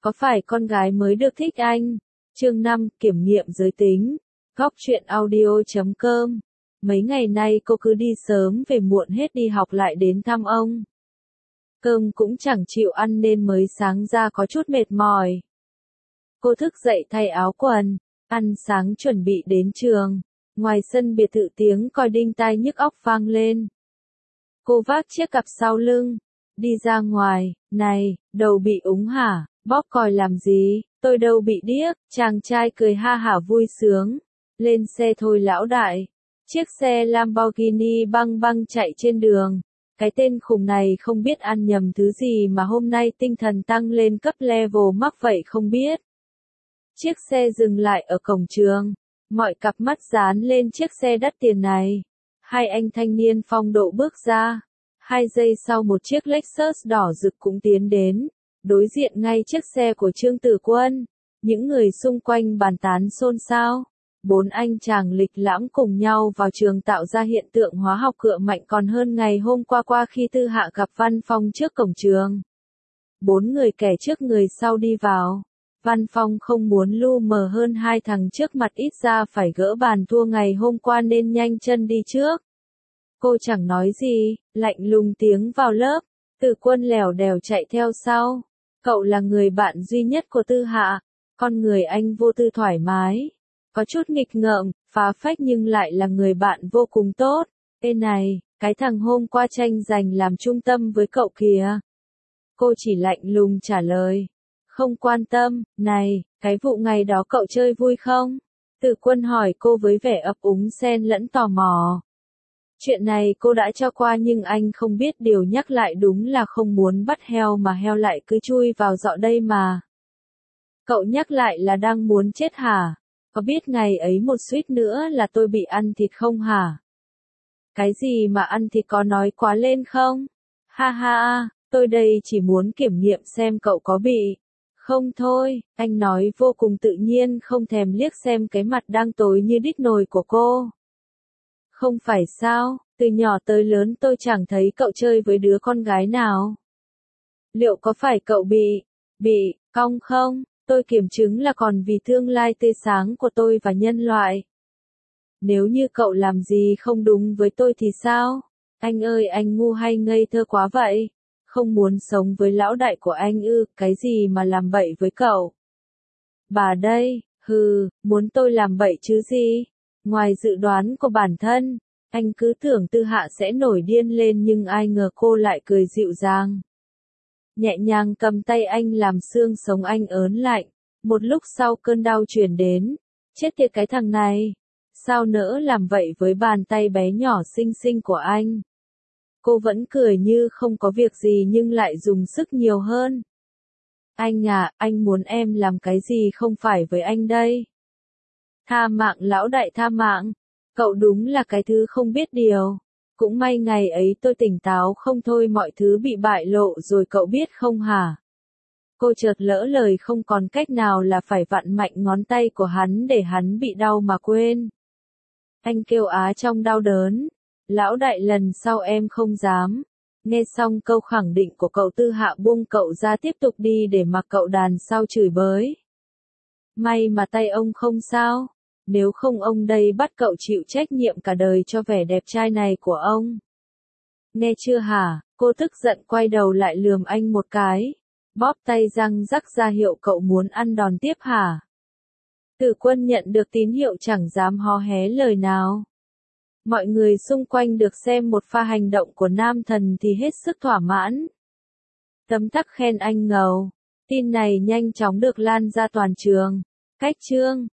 Có phải con gái mới được thích anh? Chương 5, kiểm nghiệm giới tính. Góc truyện audio.com. Mấy ngày nay cô cứ đi sớm về muộn hết đi học lại đến thăm ông. Cơm cũng chẳng chịu ăn nên mới sáng ra có chút mệt mỏi. Cô thức dậy thay áo quần, ăn sáng chuẩn bị đến trường. Ngoài sân biệt thự tiếng còi đinh tai nhức óc vang lên. Cô vác chiếc cặp sau lưng, đi ra ngoài. Này, đầu bị úng hả? Bóp còi làm gì? Tôi đâu bị điếc. Chàng trai cười ha hả vui sướng. Lên xe thôi lão đại. Chiếc xe Lamborghini băng băng chạy trên đường. Cái tên khùng này không biết ăn nhầm thứ gì mà hôm nay tinh thần tăng lên cấp level mắc vậy không biết. Chiếc xe dừng lại ở cổng trường. Mọi cặp mắt dán lên chiếc xe đắt tiền này. Hai anh thanh niên phong độ bước ra. 2 giây sau một chiếc Lexus đỏ rực cũng tiến đến. Đối diện ngay chiếc xe của Trương Tử Quân. Những người xung quanh bàn tán xôn xao. 4 anh chàng lịch lãm cùng nhau vào trường tạo ra hiện tượng hóa học cựa mạnh còn hơn ngày hôm qua khi Tư Hạ gặp Văn Phong trước cổng trường. 4 người kẻ trước người sau đi vào. Văn Phong không muốn lu mờ hơn 2 thằng trước mặt, ít ra phải gỡ bàn thua ngày hôm qua nên nhanh chân đi trước. Cô chẳng nói gì, lạnh lùng tiếng vào lớp. Tử Quân lèo đèo chạy theo sau. Cậu là người bạn duy nhất của Tư Hạ. Con người anh vô tư thoải mái. Có chút nghịch ngợm, phá phách nhưng lại là người bạn vô cùng tốt. Ê này, cái thằng hôm qua tranh giành làm trung tâm với cậu kìa. Cô chỉ lạnh lùng trả lời. Không quan tâm. Này, cái vụ ngày đó cậu chơi vui không? Tử Quân hỏi cô với vẻ ấp úng xen lẫn tò mò. Chuyện này cô đã cho qua nhưng anh không biết điều nhắc lại đúng là không muốn bắt heo mà heo lại cứ chui vào dọ đây mà. Cậu nhắc lại là đang muốn chết hả? Có biết ngày ấy một suýt nữa là tôi bị ăn thịt không hả? Cái gì mà ăn thịt có nói quá lên không? Ha ha, tôi đây chỉ muốn kiểm nghiệm xem cậu có bị. Không thôi, anh nói vô cùng tự nhiên không thèm liếc xem cái mặt đang tối như đít nồi của cô. Không phải sao, từ nhỏ tới lớn tôi chẳng thấy cậu chơi với đứa con gái nào. Liệu có phải cậu bị cong không? Tôi kiểm chứng là còn vì tương lai tươi sáng của tôi và nhân loại. Nếu như cậu làm gì không đúng với tôi thì sao? Anh ơi, anh ngu hay ngây thơ quá vậy? Không muốn sống với lão đại của anh ư? Cái gì mà làm bậy với cậu? Bà đây, muốn tôi làm bậy chứ gì? Ngoài dự đoán của bản thân, anh cứ tưởng Tư Hạ sẽ nổi điên lên nhưng ai ngờ cô lại cười dịu dàng. Nhẹ nhàng cầm tay anh làm xương sống anh ớn lạnh. Một lúc sau cơn đau truyền đến. Chết tiệt cái thằng này. Sao nỡ làm vậy với bàn tay bé nhỏ xinh xinh của anh? Cô vẫn cười như không có việc gì nhưng lại dùng sức nhiều hơn. Anh à, anh muốn em làm cái gì không phải với anh đây? Tha mạng lão đại, tha mạng. Cậu đúng là cái thứ không biết điều. Cũng may ngày ấy tôi tỉnh táo không thôi mọi thứ bị bại lộ rồi cậu biết không hả? Cô chợt lỡ lời không còn cách nào là phải vặn mạnh ngón tay của hắn để hắn bị đau mà quên. Anh kêu á trong đau đớn. Lão đại, lần sau em không dám. Nghe xong câu khẳng định của cậu, Tư Hạ buông cậu ra tiếp tục đi để mặc cậu đàn sau chửi bới. May mà tay ông không sao. Nếu không ông đây bắt cậu chịu trách nhiệm cả đời cho vẻ đẹp trai này của ông. Nghe chưa hả? Cô tức giận quay đầu lại lườm anh một cái. Bóp tay răng rắc ra hiệu cậu muốn ăn đòn tiếp hả? Tử Quân nhận được tín hiệu chẳng dám hó hé lời nào. Mọi người xung quanh được xem một pha hành động của nam thần thì hết sức thỏa mãn. Tấm tắc khen anh ngầu. Tin này nhanh chóng được lan ra toàn trường. Cách chương